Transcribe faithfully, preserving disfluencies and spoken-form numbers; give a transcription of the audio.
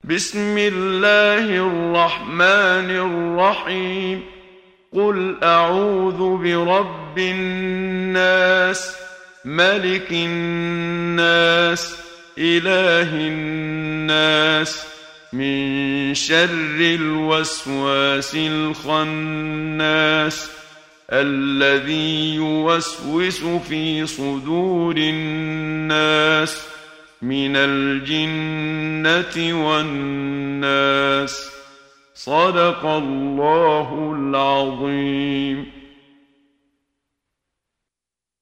بسم الله الرحمن الرحيم. قل أعوذ برب الناس ملك الناس إله الناس من شر الوسواس الخناس الذي يوسوس في صدور الناس من الجنة والناس. صدق الله العظيم.